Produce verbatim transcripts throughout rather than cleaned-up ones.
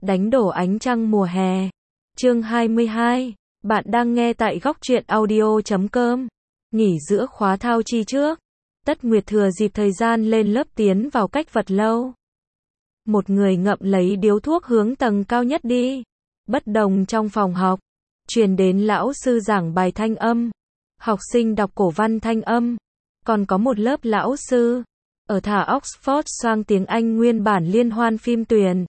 Đánh đổ ánh trăng mùa hè. Chương hai mươi hai. Bạn đang nghe tại góc truyện audio chấm com. Nghỉ giữa khóa thao chi trước. Tất Nguyệt thừa dịp thời gian lên lớp tiến vào cách vật lâu. Một người ngậm lấy điếu thuốc hướng tầng cao nhất đi. Bất đồng trong phòng học. Truyền đến lão sư giảng bài thanh âm. Học sinh đọc cổ văn thanh âm. Còn có một lớp lão sư. Ở thả Oxford xoang tiếng Anh nguyên bản liên hoan phim Tuyền.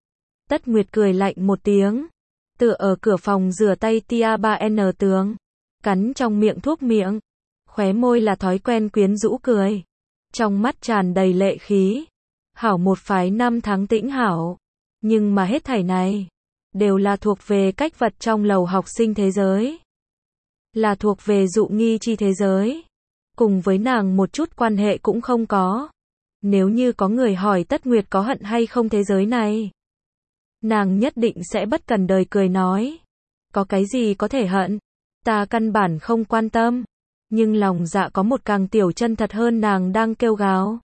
Tất Nguyệt cười lạnh một tiếng. Tựa ở cửa phòng rửa tay tia ba N tướng. Cắn trong miệng thuốc miệng. Khóe môi là thói quen quyến rũ cười. Trong mắt tràn đầy lệ khí. Hảo một phái năm tháng tĩnh hảo. Nhưng mà hết thảy này. Đều là thuộc về cách vật trong lầu học sinh thế giới. Là thuộc về Dụ Nghi Chi thế giới. Cùng với nàng một chút quan hệ cũng không có. Nếu như có người hỏi Tất Nguyệt có hận hay không thế giới này. Nàng nhất định sẽ bất cần đời cười nói. Có cái gì có thể hận? Ta căn bản không quan tâm. Nhưng lòng dạ có một càng tiểu chân thật hơn nàng đang kêu gào.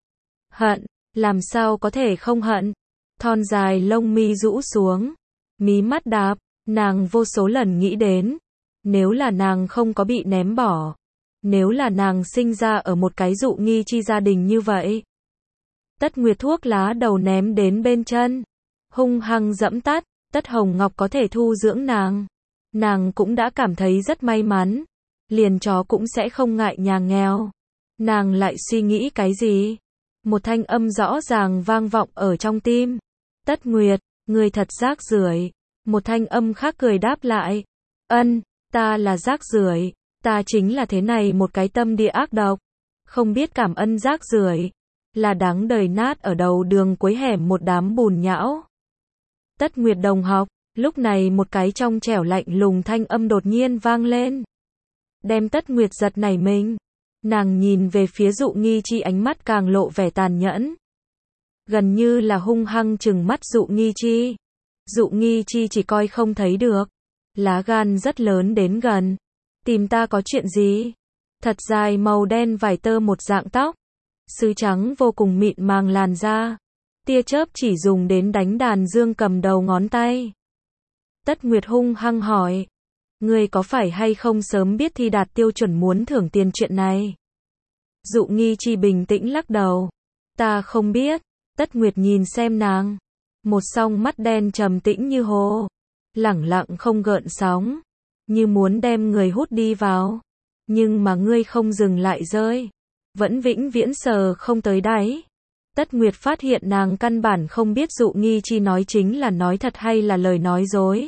Hận, làm sao có thể không hận? Thon dài lông mi rũ xuống. Mí mắt đáp, nàng vô số lần nghĩ đến. Nếu là nàng không có bị ném bỏ. Nếu là nàng sinh ra ở một cái Dụ Nghi Chi gia đình như vậy. Tất Nguyệt thuốc lá đầu ném đến bên chân. Hung hăng dẫm tắt, Tất Hồng Ngọc có thể thu dưỡng nàng. Nàng cũng đã cảm thấy rất may mắn. Liền chó cũng sẽ không ngại nhà nghèo. Nàng lại suy nghĩ cái gì? Một thanh âm rõ ràng vang vọng ở trong tim. Tất Nguyệt, người thật rác rưởi. Một thanh âm khác cười đáp lại. Ân, ta là rác rưởi. Ta chính là thế này một cái tâm địa ác độc. Không biết cảm ơn rác rưởi. Là đáng đời nát ở đầu đường cuối hẻm một đám bùn nhão. Tất Nguyệt đồng học, lúc này một cái trong trẻo lạnh lùng thanh âm đột nhiên vang lên. Đem Tất Nguyệt giật nảy mình. Nàng nhìn về phía Dụ Nghi Chi ánh mắt càng lộ vẻ tàn nhẫn. Gần như là hung hăng trừng mắt Dụ Nghi Chi. Dụ Nghi Chi chỉ coi không thấy được. Lá gan rất lớn đến gần. Tìm ta có chuyện gì? Thật dài màu đen vải tơ một dạng tóc. Sứ trắng vô cùng mịn màng làn da. Tia chớp chỉ dùng đến đánh đàn dương cầm đầu ngón tay. Tất Nguyệt hung hăng hỏi. Ngươi có phải hay không sớm biết thi đạt tiêu chuẩn muốn thưởng tiền chuyện này? Dụ Nghi Chi bình tĩnh lắc đầu. Ta không biết. Tất Nguyệt nhìn xem nàng. Một song mắt đen trầm tĩnh như hồ. Lẳng lặng không gợn sóng. Như muốn đem người hút đi vào. Nhưng mà ngươi không dừng lại rơi. Vẫn vĩnh viễn sờ không tới đáy. Tất Nguyệt phát hiện nàng căn bản không biết Dụ Nghi Chi nói chính là nói thật hay là lời nói dối.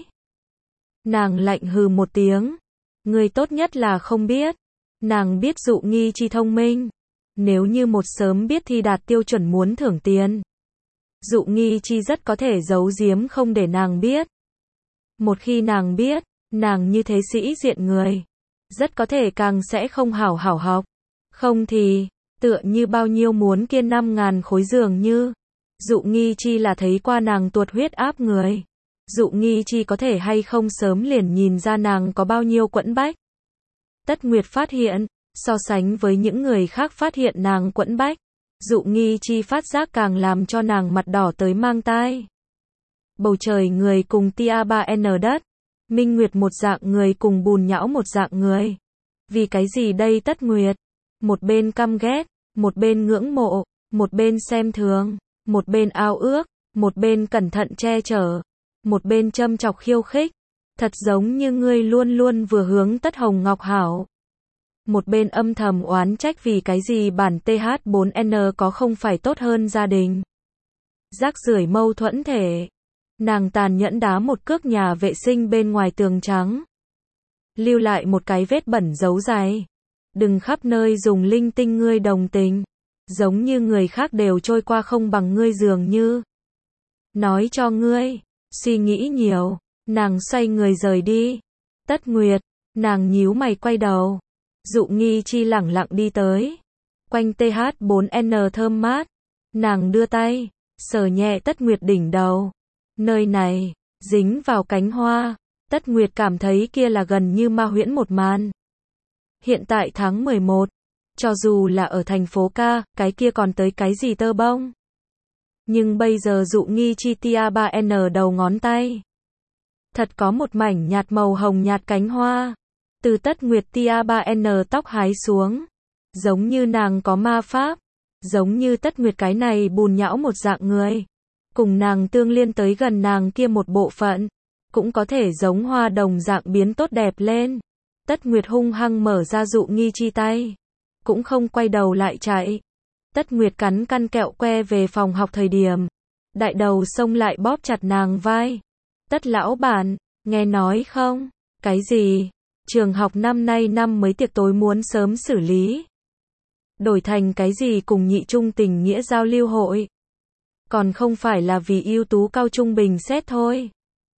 Nàng lạnh hừ một tiếng. Ngươi tốt nhất là không biết. Nàng biết Dụ Nghi Chi thông minh. Nếu như một sớm biết thi đạt tiêu chuẩn muốn thưởng tiền. Dụ Nghi Chi rất có thể giấu giếm không để nàng biết. Một khi nàng biết, nàng như thế sĩ diện người. Rất có thể càng sẽ không hảo hảo học. Không thì, tựa như bao nhiêu muốn kiên năm ngàn khối dường như. Dụ Nghi Chi là thấy qua nàng tuột huyết áp người. Dụ Nghi Chi có thể hay không sớm liền nhìn ra nàng có bao nhiêu quẫn bách. Tất Nguyệt phát hiện, so sánh với những người khác phát hiện nàng quẫn bách. Dụ Nghi Chi phát giác càng làm cho nàng mặt đỏ tới mang tai. Bầu trời người cùng tia ba N đất. Minh Nguyệt một dạng người cùng bùn nhão một dạng người. Vì cái gì đây Tất Nguyệt? Một bên căm ghét, một bên ngưỡng mộ, một bên xem thường, một bên ao ước, một bên cẩn thận che chở, một bên châm chọc khiêu khích. Thật giống như ngươi luôn luôn vừa hướng Tất Hồng Ngọc hảo. Một bên âm thầm oán trách vì cái gì bản T H bốn N có không phải tốt hơn gia đình. Rác rưởi mâu thuẫn thể. Nàng tàn nhẫn đá một cước nhà vệ sinh bên ngoài tường trắng. Lưu lại một cái vết bẩn dấu dài. Đừng khắp nơi dùng linh tinh ngươi đồng tình. Giống như người khác đều trôi qua không bằng ngươi dường như. Nói cho ngươi. Suy nghĩ nhiều. Nàng xoay người rời đi. Tất Nguyệt. Nàng nhíu mày quay đầu. Dụ Nghi Chi lẳng lặng đi tới. Quanh T H bốn N thơm mát. Nàng đưa tay. Sờ nhẹ Tất Nguyệt đỉnh đầu. Nơi này. Dính vào cánh hoa. Tất Nguyệt cảm thấy kia là gần như ma huyễn một màn. Hiện tại tháng mười một. Cho dù là ở thành phố ca, cái kia còn tới cái gì tơ bông. Nhưng bây giờ dụ nghi chi tia ba N đầu ngón tay. Thật có một mảnh nhạt màu hồng nhạt cánh hoa. Từ Tất Nguyệt tia ba N tóc hái xuống. Giống như nàng có ma pháp. Giống như Tất Nguyệt cái này bùn nhão một dạng người. Cùng nàng tương liên tới gần nàng kia một bộ phận. Cũng có thể giống hoa đồng dạng biến tốt đẹp lên. Tất Nguyệt hung hăng mở ra dụ nghi chi tay. Cũng không quay đầu lại chạy. Tất Nguyệt cắn căn kẹo que về phòng học thời điểm. Đại đầu xông lại bóp chặt nàng vai. Tất lão bản, nghe nói không? Cái gì? Trường học năm nay năm mới tiệc tối muốn sớm xử lý. Đổi thành cái gì cùng nhị trung tình nghĩa giao lưu hội. Còn không phải là vì ưu tú cao trung bình xét thôi.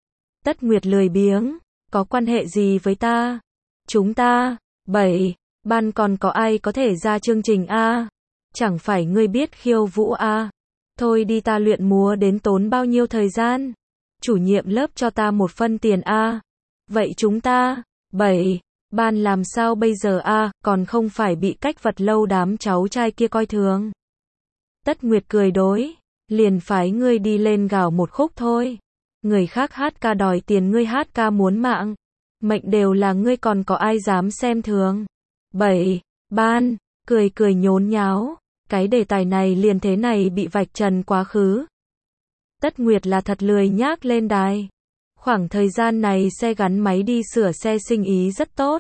Tất Nguyệt lười biếng. Có quan hệ gì với ta? Chúng ta, bảy, ban còn có ai có thể ra chương trình A? Chẳng phải ngươi biết khiêu vũ A? Thôi đi ta luyện múa đến tốn bao nhiêu thời gian? Chủ nhiệm lớp cho ta một phân tiền A. Vậy chúng ta, bảy, ban làm sao bây giờ A, còn không phải bị cách vật lâu đám cháu trai kia coi thường. Tất Nguyệt cười đối, liền phái ngươi đi lên gào một khúc thôi. Người khác hát ca đòi tiền ngươi hát ca muốn mạng. Mệnh đều là ngươi còn có ai dám xem thường. Bảy, ban, cười cười nhốn nháo. Cái đề tài này liền thế này bị vạch trần quá khứ. Tất Nguyệt là thật lười nhác lên đài. Khoảng thời gian này xe gắn máy đi sửa xe sinh ý rất tốt.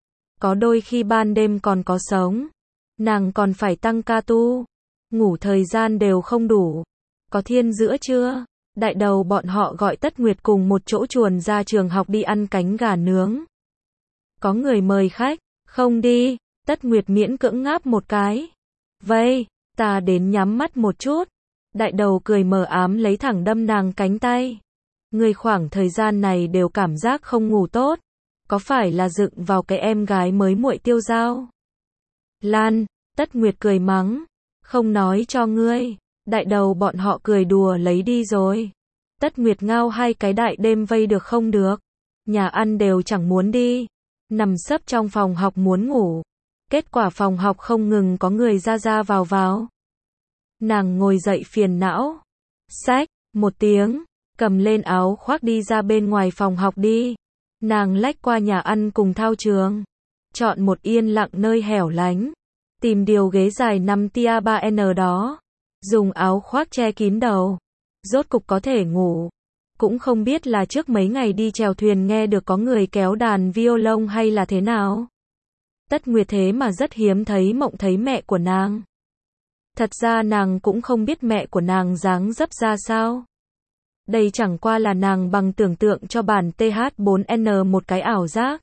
Có đôi khi ban đêm còn có sống. Nàng còn phải tăng ca tu. Ngủ thời gian đều không đủ. Có thiên giữa chưa? Đại đầu bọn họ gọi Tất Nguyệt cùng một chỗ chuồn ra trường học đi ăn cánh gà nướng. Có người mời khách, không đi, Tất Nguyệt miễn cưỡng ngáp một cái. Vậy, ta đến nhắm mắt một chút. Đại đầu cười mờ ám lấy thẳng đâm nàng cánh tay. Người khoảng thời gian này đều cảm giác không ngủ tốt. Có phải là dựng vào cái em gái mới muội tiêu dao? Lan, Tất Nguyệt cười mắng. Không nói cho ngươi. Đại đầu bọn họ cười đùa lấy đi rồi. Tất Nguyệt ngao hai cái đại đêm vây được không được. Nhà ăn đều chẳng muốn đi. Nằm sấp trong phòng học muốn ngủ. Kết quả phòng học không ngừng có người ra ra vào vào. Nàng ngồi dậy phiền não. Xách, một tiếng, cầm lên áo khoác đi ra bên ngoài phòng học đi. Nàng lách qua nhà ăn cùng thao trường. Chọn một yên lặng nơi hẻo lánh. Tìm điều ghế dài nằm tia ba N đó. Dùng áo khoác che kín đầu. Rốt cục có thể ngủ. Cũng không biết là trước mấy ngày đi chèo thuyền nghe được có người kéo đàn violon hay là thế nào. Tất Nguyệt thế mà rất hiếm thấy mộng thấy mẹ của nàng. Thật ra nàng cũng không biết mẹ của nàng dáng dấp ra sao. Đây chẳng qua là nàng bằng tưởng tượng cho bản T H bốn N một cái ảo giác.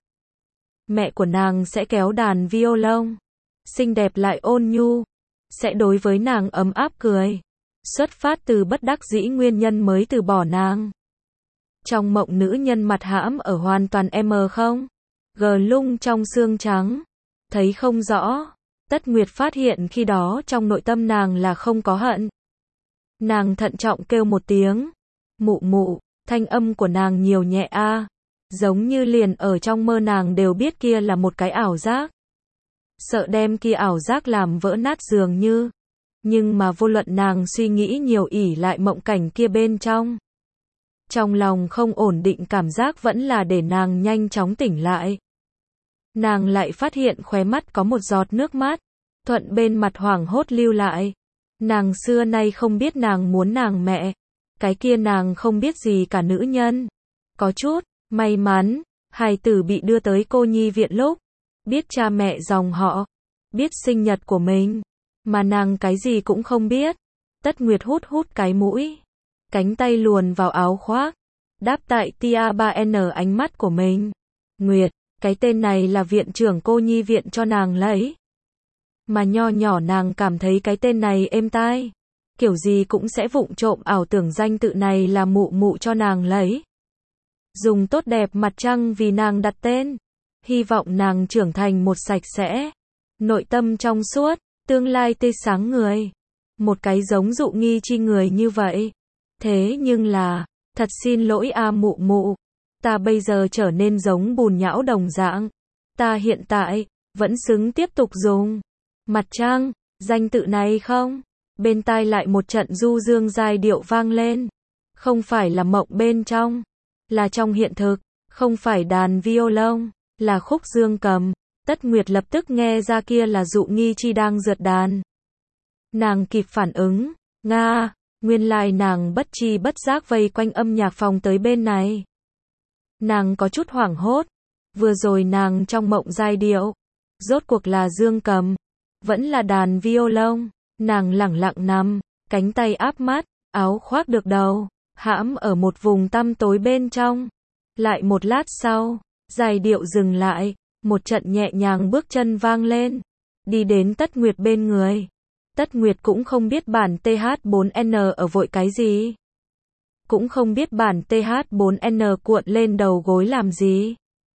Mẹ của nàng sẽ kéo đàn violon. Xinh đẹp lại ôn nhu. Sẽ đối với nàng ấm áp cười. Xuất phát từ bất đắc dĩ nguyên nhân mới từ bỏ nàng. Trong mộng nữ nhân mặt hãm ở hoàn toàn M không? Gờ lung trong xương trắng. Thấy không rõ. Tất Nguyệt phát hiện khi đó trong nội tâm nàng là không có hận. Nàng thận trọng kêu một tiếng. Mụ mụ, thanh âm của nàng nhiều nhẹ a, giống như liền ở trong mơ nàng đều biết kia là một cái ảo giác. Sợ đem kia ảo giác làm vỡ nát dường như. Nhưng mà vô luận nàng suy nghĩ nhiều ỉ lại mộng cảnh kia bên trong. Trong lòng không ổn định cảm giác vẫn là để nàng nhanh chóng tỉnh lại. Nàng lại phát hiện khóe mắt có một giọt nước mắt. Thuận bên mặt hoảng hốt lưu lại. Nàng xưa nay không biết nàng muốn nàng mẹ. Cái kia nàng không biết gì cả nữ nhân. Có chút, may mắn, hài tử bị đưa tới cô nhi viện lúc. Biết cha mẹ dòng họ. Biết sinh nhật của mình. Mà nàng cái gì cũng không biết. Tất Nguyệt hút hút cái mũi. Cánh tay luồn vào áo khoác. Đáp tại tia ba N ánh mắt của mình. Nguyệt, cái tên này là viện trưởng cô nhi viện cho nàng lấy. Mà nho nhỏ nàng cảm thấy cái tên này êm tai. Kiểu gì cũng sẽ vụng trộm ảo tưởng danh tự này là mụ mụ cho nàng lấy. Dùng tốt đẹp mặt trăng vì nàng đặt tên. Hy vọng nàng trưởng thành một sạch sẽ. Nội tâm trong suốt, tương lai tươi sáng người. Một cái giống dụ nghi chi người như vậy. Thế nhưng là, thật xin lỗi a mụ mụ. Ta bây giờ trở nên giống bùn nhão đồng dạng. Ta hiện tại, vẫn xứng tiếp tục dùng. Mặt trăng, danh tự này không? Bên tai lại một trận du dương giai điệu vang lên. Không phải là mộng bên trong, là trong hiện thực, không phải đàn violon, là khúc dương cầm. Tất Nguyệt lập tức nghe ra kia là Dụ Nghi Chi đang rượt đàn. Nàng kịp phản ứng, nga, nguyên lai nàng bất chi bất giác vây quanh âm nhạc phòng tới bên này. Nàng có chút hoảng hốt, vừa rồi nàng trong mộng giai điệu, rốt cuộc là dương cầm, vẫn là đàn violon. Nàng lẳng lặng nằm, cánh tay áp mắt, áo khoác được đầu, hãm ở một vùng tăm tối bên trong. Lại một lát sau, giai điệu dừng lại, một trận nhẹ nhàng bước chân vang lên, đi đến Tất Nguyệt bên người. Tất Nguyệt cũng không biết bản T H bốn N ở vội cái gì. Cũng không biết bản T H bốn N cuộn lên đầu gối làm gì.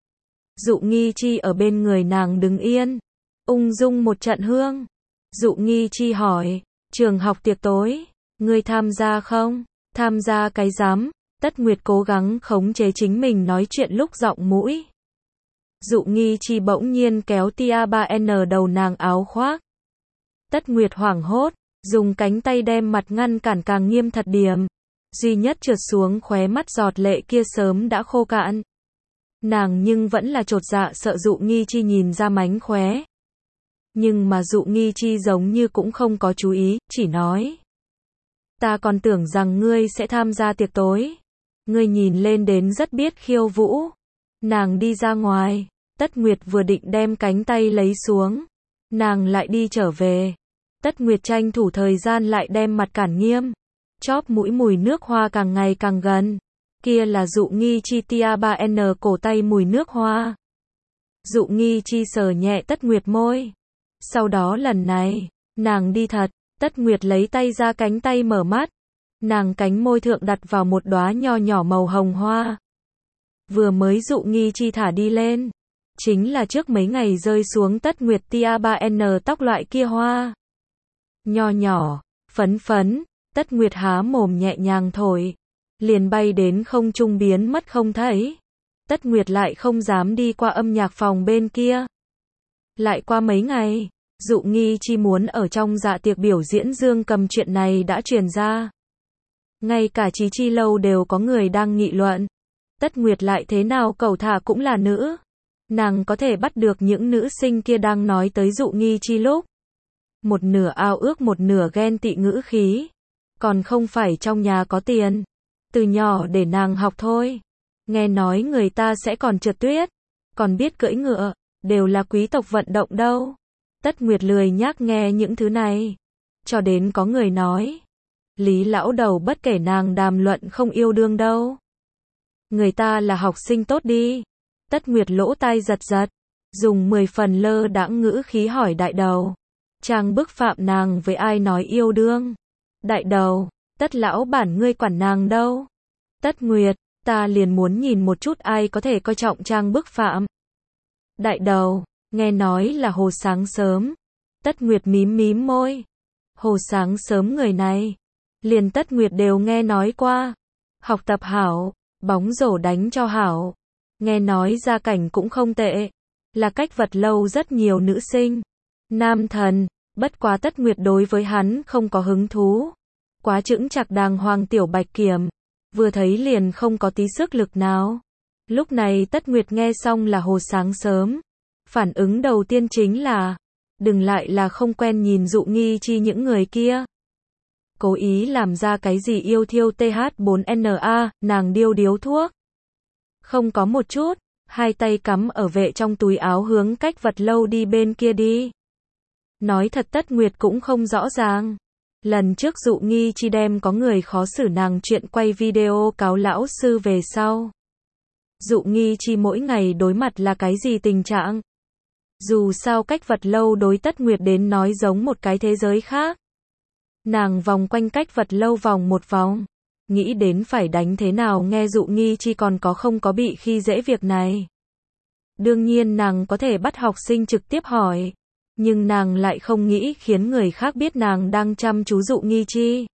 Dụ Nghi Chi ở bên người nàng đứng yên, ung dung một trận hương. Dụ Nghi Chi hỏi, trường học tiệc tối, ngươi tham gia không? Tham gia cái rắm. Tất Nguyệt cố gắng khống chế chính mình nói chuyện lúc giọng mũi. Dụ Nghi Chi bỗng nhiên kéo tia ba N đầu nàng áo khoác. Tất Nguyệt hoảng hốt, dùng cánh tay đem mặt ngăn cản càng nghiêm thật điểm. Duy nhất trượt xuống khóe mắt giọt lệ kia sớm đã khô cạn. Nàng nhưng vẫn là chột dạ sợ Dụ Nghi Chi nhìn ra mánh khóe. Nhưng mà Dụ Nghi Chi giống như cũng không có chú ý, chỉ nói. Ta còn tưởng rằng ngươi sẽ tham gia tiệc tối. Ngươi nhìn lên đến rất biết khiêu vũ. Nàng đi ra ngoài, Tất Nguyệt vừa định đem cánh tay lấy xuống. Nàng lại đi trở về. Tất Nguyệt tranh thủ thời gian lại đem mặt cản nghiêm. Chóp mũi mùi nước hoa càng ngày càng gần. Kia là Dụ Nghi Chi tia ba N cổ tay mùi nước hoa. Dụ Nghi Chi sờ nhẹ Tất Nguyệt môi. Sau đó lần này, nàng đi thật. Tất Nguyệt lấy tay ra cánh tay mở mắt. Nàng cánh môi thượng đặt vào một đóa nho nhỏ màu hồng hoa. Vừa mới Dụ Nghi Chi thả đi lên. Chính là trước mấy ngày rơi xuống Tất Nguyệt tia ba N tóc loại kia hoa. Nho nhỏ, phấn phấn, Tất Nguyệt há mồm nhẹ nhàng thổi. Liền bay đến không trung biến mất không thấy. Tất Nguyệt lại không dám đi qua âm nhạc phòng bên kia. Lại qua mấy ngày, Dụ Nghi Chi muốn ở trong dạ tiệc biểu diễn dương cầm chuyện này đã truyền ra. Ngay cả Chí Chi lâu đều có người đang nghị luận. Tất Nguyệt lại thế nào cẩu thả cũng là nữ. Nàng có thể bắt được những nữ sinh kia đang nói tới Dụ Nghi Chi lúc. Một nửa ao ước một nửa ghen tị ngữ khí. Còn không phải trong nhà có tiền. Từ nhỏ để nàng học thôi. Nghe nói người ta sẽ còn trượt tuyết. Còn biết cưỡi ngựa. Đều là quý tộc vận động đâu. Tất Nguyệt lười nhác nghe những thứ này. Cho đến có người nói. Lý lão đầu bất kể nàng đàm luận không yêu đương đâu. Người ta là học sinh tốt đi. Tất Nguyệt lỗ tai giật giật. Dùng mười phần lơ đãng ngữ khí hỏi đại đầu. Chàng bức phạm nàng với ai nói yêu đương. Đại đầu, Tất lão bản ngươi quản nàng đâu. Tất Nguyệt, ta liền muốn nhìn một chút ai có thể coi trọng Trang bức phạm. Đại đầu, nghe nói là Hồ Sáng Sớm. Tất Nguyệt mím mím môi. Hồ Sáng Sớm người này, liền Tất Nguyệt đều nghe nói qua. Học tập hảo, bóng rổ đánh cho hảo. Nghe nói gia cảnh cũng không tệ. Là cách vật lâu rất nhiều nữ sinh. Nam thần, bất quá Tất Nguyệt đối với hắn không có hứng thú. Quá chững chạc đàng hoàng tiểu bạch kiểm. Vừa thấy liền không có tí sức lực nào. Lúc này Tất Nguyệt nghe xong là Hồ Sáng Sớm. Phản ứng đầu tiên chính là, đừng lại là không quen nhìn Dụ Nghi Chi những người kia. Cố ý làm ra cái gì yêu thiêu T H bốn N A, nàng điêu điếu thuốc. Không có một chút, hai tay cắm ở vệ trong túi áo hướng cách vật lâu đi bên kia đi. Nói thật Tất Nguyệt cũng không rõ ràng. Lần trước Dụ Nghi Chi đem có người khó xử nàng chuyện quay video cáo lão sư về sau. Dụ Nghi Chi mỗi ngày đối mặt là cái gì tình trạng? Dù sao cách vật lâu đối Tất Nguyệt đến nói giống một cái thế giới khác. Nàng vòng quanh cách vật lâu vòng một vòng. Nghĩ đến phải đánh thế nào nghe Dụ Nghi Chi còn có không có bị khi dễ việc này. Đương nhiên nàng có thể bắt học sinh trực tiếp hỏi. Nhưng nàng lại không nghĩ khiến người khác biết nàng đang chăm chú Dụ Nghi Chi.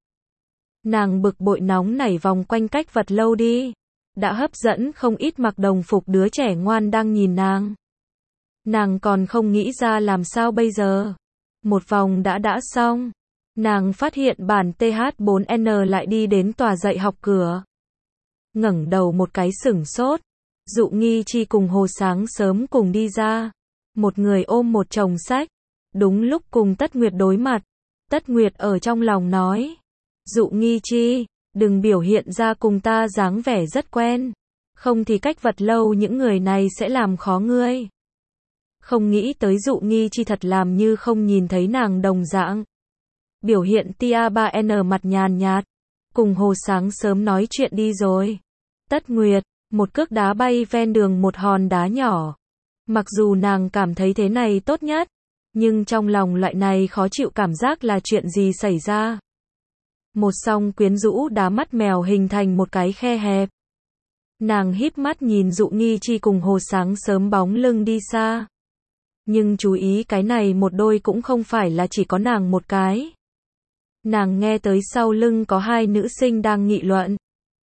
Nàng bực bội nóng nảy vòng quanh cách vật lâu đi. Đã hấp dẫn không ít mặc đồng phục đứa trẻ ngoan đang nhìn nàng. Nàng còn không nghĩ ra làm sao bây giờ. Một vòng đã đã xong. Nàng phát hiện bản T H bốn N lại đi đến tòa dạy học cửa. Ngẩng đầu một cái sửng sốt. Dụ Nghi Chi cùng Hồ Sáng Sớm cùng đi ra. Một người ôm một chồng sách. Đúng lúc cùng Tất Nguyệt đối mặt. Tất Nguyệt ở trong lòng nói. Dụ Nghi Chi, đừng biểu hiện ra cùng ta dáng vẻ rất quen. Không thì cách vật lâu những người này sẽ làm khó ngươi. Không nghĩ tới Dụ Nghi Chi thật làm như không nhìn thấy nàng đồng dạng. Biểu hiện tia ba N mặt nhàn nhạt. Cùng Hồ Sáng Sớm nói chuyện đi rồi. Tất Nguyệt, một cước đá bay ven đường một hòn đá nhỏ. Mặc dù nàng cảm thấy thế này tốt nhất. Nhưng trong lòng loại này khó chịu cảm giác là chuyện gì xảy ra. Một song quyến rũ đá mắt mèo hình thành một cái khe hẹp. Nàng híp mắt nhìn Dụ Nghi Chi cùng Hồ Sáng Sớm bóng lưng đi xa. Nhưng chú ý cái này một đôi cũng không phải là chỉ có nàng một cái. Nàng nghe tới sau lưng có hai nữ sinh đang nghị luận.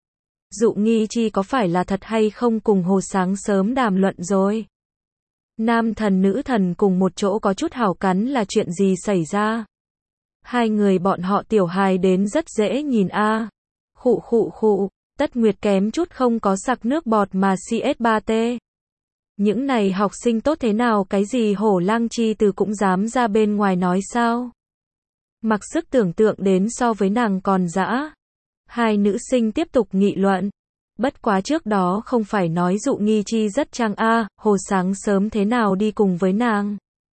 Dụ Nghi Chi có phải là thật hay không cùng Hồ Sáng Sớm đàm luận rồi. Nam thần nữ thần cùng một chỗ có chút hảo cắn là chuyện gì xảy ra. Hai người bọn họ tiểu hài đến rất dễ nhìn a. À. Khụ khụ khụ, Tất Nguyệt kém chút không có sặc nước bọt mà C S ba T. Những này học sinh tốt thế nào cái gì hổ lang chi từ cũng dám ra bên ngoài nói sao. Mặc sức tưởng tượng đến so với nàng còn dã. Hai nữ sinh tiếp tục nghị luận. Bất quá trước đó không phải nói Dụ Nghi Chi rất trang a, à, Hồ Sáng Sớm thế nào đi cùng với nàng.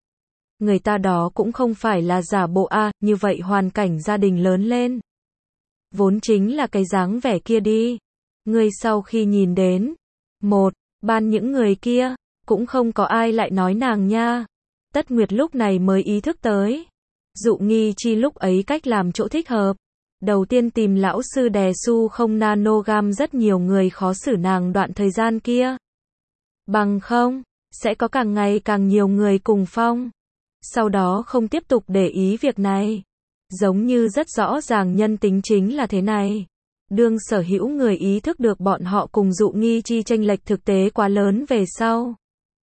Người ta đó cũng không phải là giả bộ a, à, như vậy hoàn cảnh gia đình lớn lên. Vốn chính là cái dáng vẻ kia đi. Người sau khi nhìn đến. Một, ban những người kia, cũng không có ai lại nói nàng nha. Tất Nguyệt lúc này mới ý thức tới. Dụ Nghi Chi lúc ấy cách làm chỗ thích hợp. Đầu tiên tìm lão sư đè su không nanogam rất nhiều người khó xử nàng đoạn thời gian kia. Bằng không, sẽ có càng ngày càng nhiều người cùng phong. Sau đó không tiếp tục để ý việc này. Giống như rất rõ ràng nhân tính chính là thế này. Đương sở hữu người ý thức được bọn họ cùng Dụ Nghi Chi chênh lệch thực tế quá lớn về sau.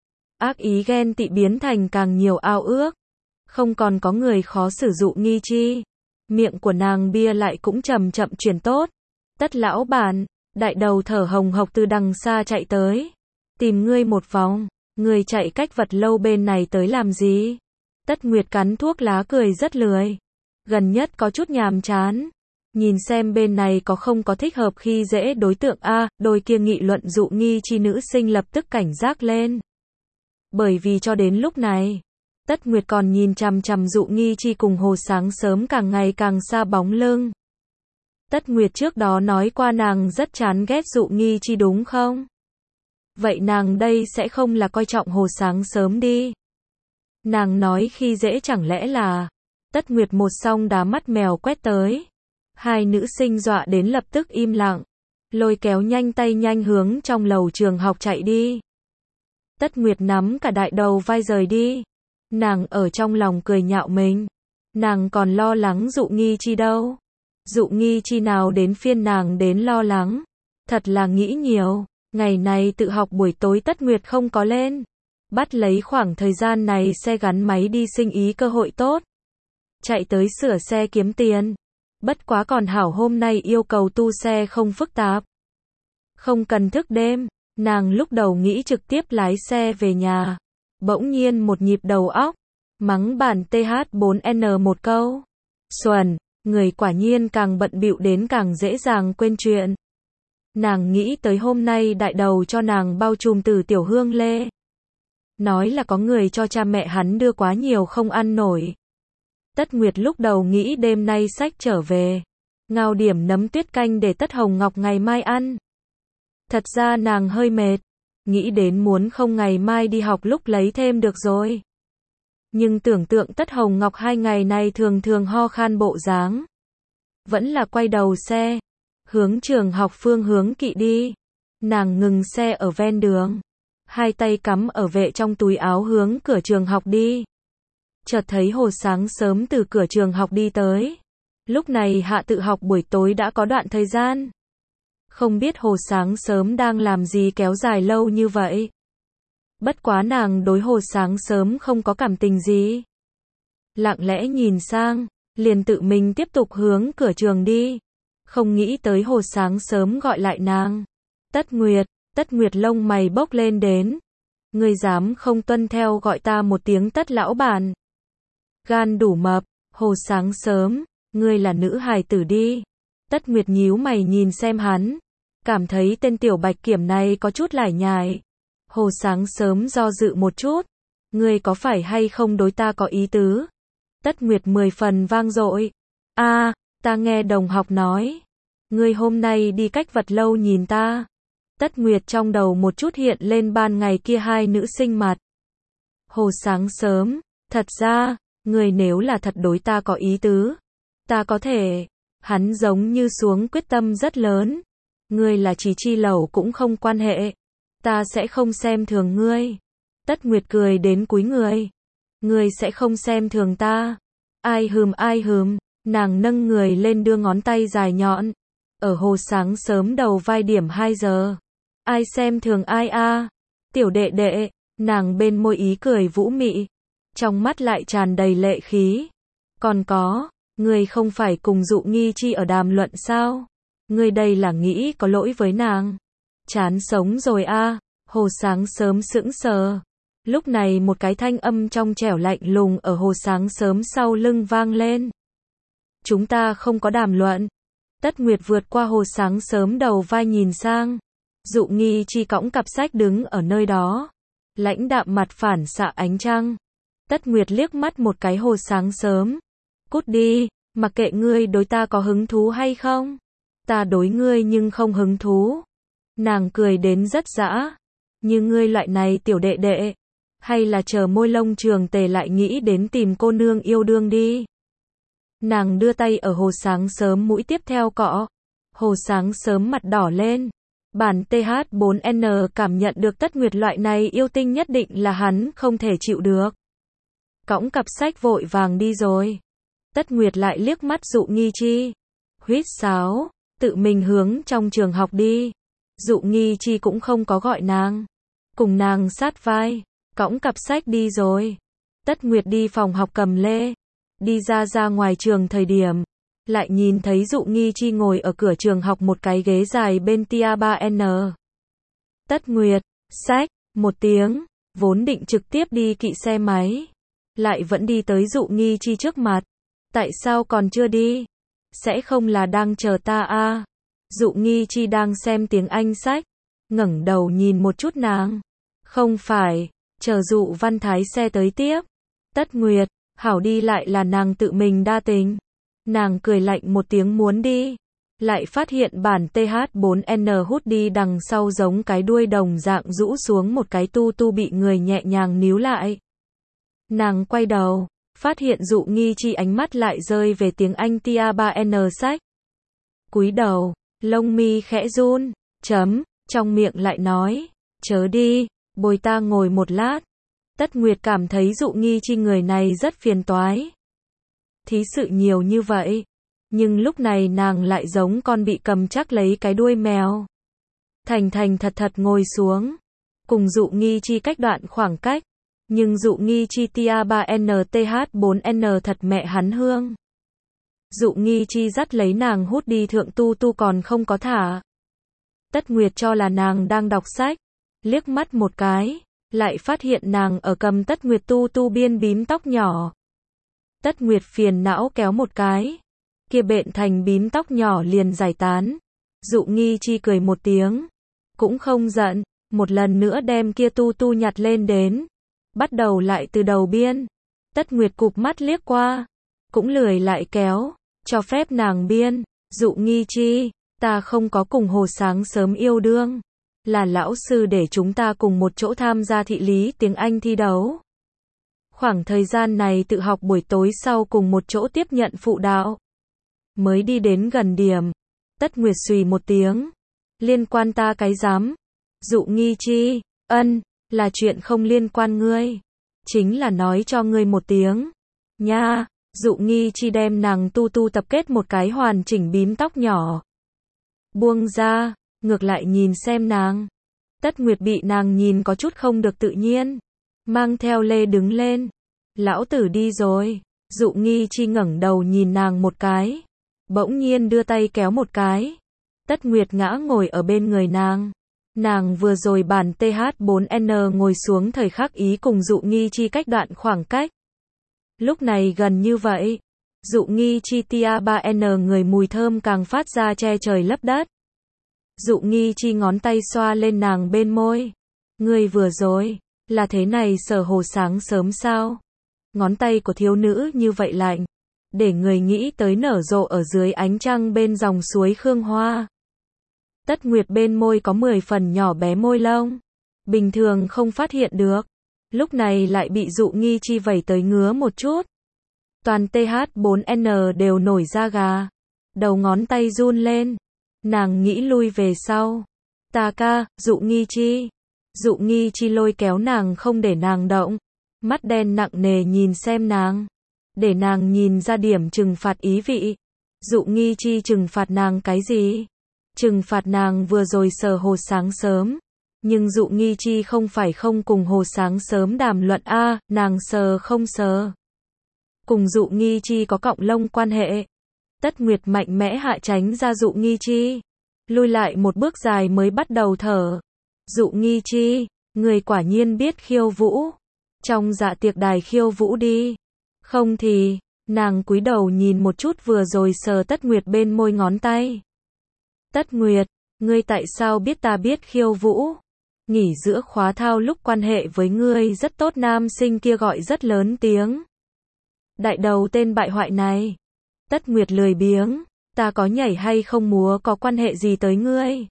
Ác ý ghen tị biến thành càng nhiều ao ước. Không còn có người khó xử Dụ Nghi Chi. Miệng của nàng bia lại cũng chậm chậm chuyển tốt. Tất lão bản, đại đầu thở hồng hộc từ đằng xa chạy tới. Tìm ngươi một vòng, ngươi chạy cách vật lâu bên này tới làm gì? Tất Nguyệt cắn thuốc lá cười rất lười. Gần nhất có chút nhàm chán. Nhìn xem bên này có không có thích hợp khi dễ đối tượng a, đôi kia nghị luận Dụ Nghi Chi nữ sinh lập tức cảnh giác lên. Bởi vì cho đến lúc này, Tất Nguyệt còn nhìn chằm chằm Dụ Nghi Chi cùng Hồ Sáng Sớm càng ngày càng xa bóng lưng. Tất Nguyệt trước đó nói qua nàng rất chán ghét Dụ Nghi Chi đúng không? Vậy nàng đây sẽ không là coi trọng Hồ Sáng Sớm đi. Nàng nói khi dễ chẳng lẽ là. Tất Nguyệt một song đá mắt mèo quét tới. Hai nữ sinh dọa đến lập tức im lặng. Lôi kéo nhanh tay nhanh hướng trong lầu trường học chạy đi. Tất Nguyệt nắm cả đại đầu vai rời đi. Nàng ở trong lòng cười nhạo mình. Nàng còn lo lắng Dụ Nghi Chi đâu. Dụ Nghi Chi nào đến phiên nàng đến lo lắng. Thật là nghĩ nhiều. Ngày này tự học buổi tối Tất Nguyệt không có lên. Bắt lấy khoảng thời gian này xe gắn máy đi sinh ý cơ hội tốt. Chạy tới sửa xe kiếm tiền. Bất quá còn hảo hôm nay yêu cầu tu xe không phức tạp. Không cần thức đêm. Nàng lúc đầu nghĩ trực tiếp lái xe về nhà. Bỗng nhiên một nhịp đầu óc. Mắng bản T H bốn N một câu. Xuẩn, người quả nhiên càng bận bịu đến càng dễ dàng quên chuyện. Nàng nghĩ tới hôm nay đại đầu cho nàng bao trùm từ tiểu hương lê. Nói là có người cho cha mẹ hắn đưa quá nhiều không ăn nổi. Tất Nguyệt lúc đầu nghĩ đêm nay xách trở về. Ngao điểm nấm tuyết canh để Tất Hồng Ngọc ngày mai ăn. Thật ra nàng hơi mệt. Nghĩ đến muốn không ngày mai đi học lúc lấy thêm được rồi. Nhưng tưởng tượng Tất Hồng Ngọc hai ngày này thường thường ho khan bộ dáng. Vẫn là quay đầu xe. Hướng trường học phương hướng kỵ đi. Nàng ngừng xe ở ven đường. Hai tay cắm ở vệ trong túi áo hướng cửa trường học đi. Chợt thấy Hồ Sáng Sớm từ cửa trường học đi tới. Lúc này hạ tự học buổi tối đã có đoạn thời gian. Không biết Hồ Sáng Sớm đang làm gì kéo dài lâu như vậy. Bất quá nàng đối Hồ Sáng Sớm không có cảm tình gì. Lặng lẽ nhìn sang, liền tự mình tiếp tục hướng cửa trường đi. Không nghĩ tới Hồ sáng sớm gọi lại nàng. Tất Nguyệt, Tất Nguyệt lông mày bốc lên đến. Ngươi dám không tuân theo gọi ta một tiếng Tất lão bản. Gan đủ mập, Hồ sáng sớm, ngươi là nữ hài tử đi. Tất Nguyệt nhíu mày nhìn xem hắn. Cảm thấy tên tiểu bạch kiểm này có chút lải nhải. Hồ sáng sớm do dự một chút. Ngươi có phải hay không đối ta có ý tứ? Tất Nguyệt mười phần vang dội. A, à, ta nghe đồng học nói. Ngươi hôm nay đi cách vật lâu nhìn ta. Tất Nguyệt trong đầu một chút hiện lên ban ngày kia hai nữ sinh mặt. Hồ sáng sớm, thật ra, ngươi nếu là thật đối ta có ý tứ. Ta có thể. Hắn giống như xuống quyết tâm rất lớn. Ngươi là Chỉ Chi lẩu cũng không quan hệ. Ta sẽ không xem thường ngươi. Tất Nguyệt cười đến cúi người. Ngươi sẽ không xem thường ta. Ai hừm ai hừm, nàng nâng người lên đưa ngón tay dài nhọn. Ở Hồ sáng sớm đầu vai điểm hai giờ. Ai xem thường ai a? À? Tiểu đệ đệ, nàng bên môi ý cười vũ mị. Trong mắt lại tràn đầy lệ khí. Còn có, ngươi không phải cùng Dụ Nghi Chi ở đàm luận sao? Ngươi đây là nghĩ có lỗi với nàng. Chán sống rồi a. À? Hồ sáng sớm sững sờ. Lúc này một cái thanh âm trong trẻo lạnh lùng ở Hồ sáng sớm sau lưng vang lên. Chúng ta không có đàm luận. Tất Nguyệt vượt qua Hồ sáng sớm đầu vai nhìn sang. Dụ Nghi Chi cõng cặp sách đứng ở nơi đó. Lãnh đạm mặt phản xạ ánh trăng. Tất Nguyệt liếc mắt một cái Hồ sáng sớm. Cút đi, mặc kệ ngươi đối ta có hứng thú hay không. Ta đối ngươi nhưng không hứng thú. Nàng cười đến rất dã. Như ngươi loại này tiểu đệ đệ. Hay là chờ môi lông trường tề lại nghĩ đến tìm cô nương yêu đương đi. Nàng đưa tay ở Hồ sáng sớm mũi tiếp theo cọ. Hồ sáng sớm mặt đỏ lên. Bản T H bốn N cảm nhận được Tất Nguyệt loại này yêu tinh nhất định là hắn không thể chịu được. Cõng cặp sách vội vàng đi rồi. Tất Nguyệt lại liếc mắt Dụ Nghi Chi. Huýt sáo, tự mình hướng trong trường học đi. Dụ Nghi Chi cũng không có gọi nàng. Cùng nàng sát vai. Cõng cặp sách đi rồi. Tất Nguyệt đi phòng học cầm lê. Đi ra ra ngoài trường thời điểm. Lại nhìn thấy Dụ Nghi Chi ngồi ở cửa trường học một cái ghế dài bên tia ba N. Tất Nguyệt, sách, một tiếng. Vốn định trực tiếp đi kỵ xe máy. Lại vẫn đi tới Dụ Nghi Chi trước mặt. Tại sao còn chưa đi? Sẽ không là đang chờ ta à? Dụ Nghi Chi đang xem tiếng Anh sách. Ngẩng đầu nhìn một chút nàng. Không phải. Chờ Dụ Văn Thái xe tới tiếp. Tất Nguyệt, hảo đi lại là nàng tự mình đa tình. Nàng cười lạnh một tiếng muốn đi. Lại phát hiện bản T H bốn N hút đi đằng sau giống cái đuôi đồng dạng rũ xuống một cái tu tu bị người nhẹ nhàng níu lại. Nàng quay đầu, phát hiện Dụ Nghi Chi ánh mắt lại rơi về tiếng Anh tia ba N sách. Cúi đầu, lông mi khẽ run, chấm, trong miệng lại nói, chớ đi. Bồi ta ngồi một lát. Tất Nguyệt cảm thấy Dụ Nghi Chi người này rất phiền toái. Thí sự nhiều như vậy. Nhưng lúc này nàng lại giống con bị cầm chắc lấy cái đuôi mèo. Thành thành thật thật ngồi xuống. Cùng Dụ Nghi Chi cách đoạn khoảng cách. Nhưng Dụ Nghi Chi tia ba N T H bốn N thật mẹ hắn hương. Dụ Nghi Chi dắt lấy nàng hút đi thượng tu tu còn không có thả. Tất Nguyệt cho là nàng đang đọc sách. Liếc mắt một cái, lại phát hiện nàng ở cầm Tất Nguyệt tu tu biên bím tóc nhỏ. Tất Nguyệt phiền não kéo một cái, kia bện thành bím tóc nhỏ liền giải tán. Dụ Nghi Chi cười một tiếng, cũng không giận, một lần nữa đem kia tu tu nhặt lên đến, bắt đầu lại từ đầu biên. Tất Nguyệt cụp mắt liếc qua, cũng lười lại kéo, cho phép nàng biên. Dụ Nghi Chi, ta không có cùng Hồ sáng sớm yêu đương. Là lão sư để chúng ta cùng một chỗ tham gia thị lý tiếng Anh thi đấu. Khoảng thời gian này tự học buổi tối sau cùng một chỗ tiếp nhận phụ đạo. Mới đi đến gần điểm. Tất Nguyệt xùy một tiếng. Liên quan ta cái dám. Dụ Nghi Chi, ân, là chuyện không liên quan ngươi. Chính là nói cho ngươi một tiếng. Nha, Dụ Nghi Chi đem nàng tu tu tập kết một cái hoàn chỉnh bím tóc nhỏ. Buông ra. Ngược lại nhìn xem nàng. Tất Nguyệt bị nàng nhìn có chút không được tự nhiên. Mang theo lê đứng lên. Lão tử đi rồi. Dụ Nghi Chi ngẩng đầu nhìn nàng một cái, bỗng nhiên đưa tay kéo một cái. Tất Nguyệt ngã ngồi ở bên người nàng. Nàng vừa rồi bản T H bốn N ngồi xuống thời khắc ý cùng Dụ Nghi Chi cách đoạn khoảng cách. Lúc này gần như vậy. Dụ Nghi Chi tia ba N người mùi thơm càng phát ra che trời lấp đất. Dụ Nghi Chi ngón tay xoa lên nàng bên môi. Ngươi vừa rồi, là thế này sở hồ sáng sớm sao? Ngón tay của thiếu nữ như vậy lạnh, để người nghĩ tới nở rộ ở dưới ánh trăng bên dòng suối Khương Hoa. Tất Nguyệt bên môi có mười phần nhỏ bé môi lông, bình thường không phát hiện được, lúc này lại bị Dụ Nghi Chi vẩy tới ngứa một chút. Toàn T H bốn N đều nổi da gà, đầu ngón tay run lên, nàng nghĩ lui về sau. Ta ca, Dụ Nghi Chi. Dụ Nghi Chi lôi kéo nàng không để nàng động, mắt đen nặng nề nhìn xem nàng, để nàng nhìn ra điểm trừng phạt ý vị. Dụ Nghi Chi trừng phạt nàng cái gì? Trừng phạt nàng vừa rồi sờ hồ sáng sớm. Nhưng Dụ Nghi Chi không phải không cùng hồ sáng sớm đàm luận a, nàng sờ không sờ. Cùng Dụ Nghi Chi có cọng lông quan hệ. Tất Nguyệt mạnh mẽ hạ tránh ra Dụ Nghi Chi, lui lại một bước dài mới bắt đầu thở. Dụ Nghi Chi, người quả nhiên biết khiêu vũ. Trong dạ tiệc đài khiêu vũ đi. Không thì, nàng cúi đầu nhìn một chút vừa rồi sờ Tất Nguyệt bên môi ngón tay. Tất Nguyệt, ngươi tại sao biết ta biết khiêu vũ? Nghỉ giữa khóa thao lúc quan hệ với ngươi rất tốt nam sinh kia gọi rất lớn tiếng. Đại đầu tên bại hoại này. Tất Nguyệt lười biếng, ta có nhảy hay không múa có quan hệ gì tới ngươi?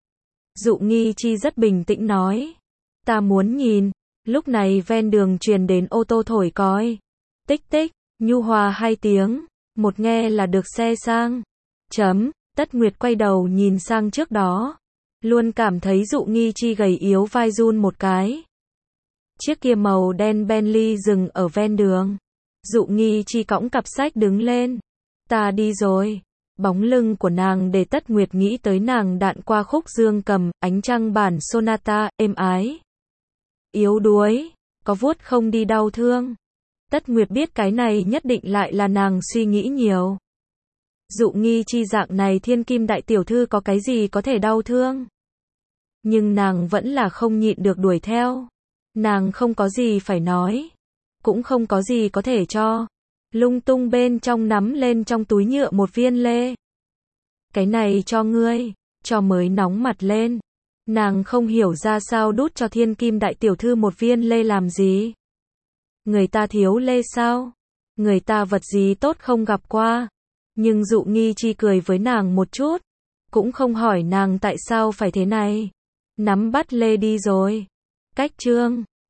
Dụ Nghi Chi rất bình tĩnh nói. Ta muốn nhìn. Lúc này ven đường truyền đến ô tô thổi còi. Tích tích, nhu hòa hai tiếng. Một nghe là được xe sang. Chấm, Tất Nguyệt quay đầu nhìn sang trước đó. Luôn cảm thấy Dụ Nghi Chi gầy yếu vai run một cái. Chiếc kia màu đen Bentley dừng ở ven đường. Dụ Nghi Chi cõng cặp sách đứng lên. Ta đi rồi. Bóng lưng của nàng để Tất Nguyệt nghĩ tới nàng đạn qua khúc dương cầm, ánh trăng bản sonata, êm ái. Yếu đuối, có vuốt không đi đau thương. Tất Nguyệt biết cái này nhất định lại là nàng suy nghĩ nhiều. Dụ Nghi Chi dạng này thiên kim đại tiểu thư có cái gì có thể đau thương. Nhưng nàng vẫn là không nhịn được đuổi theo. Nàng không có gì phải nói. Cũng không có gì có thể cho. Lung tung bên trong nắm lên trong túi nhựa một viên lê. Cái này cho ngươi, cho mới nóng mặt lên. Nàng không hiểu ra sao đút cho thiên kim đại tiểu thư một viên lê làm gì. Người ta thiếu lê sao? Người ta vật gì tốt không gặp qua. Nhưng Dụ Nghi Chi cười với nàng một chút. Cũng không hỏi nàng tại sao phải thế này. Nắm bắt lê đi rồi. Cách chương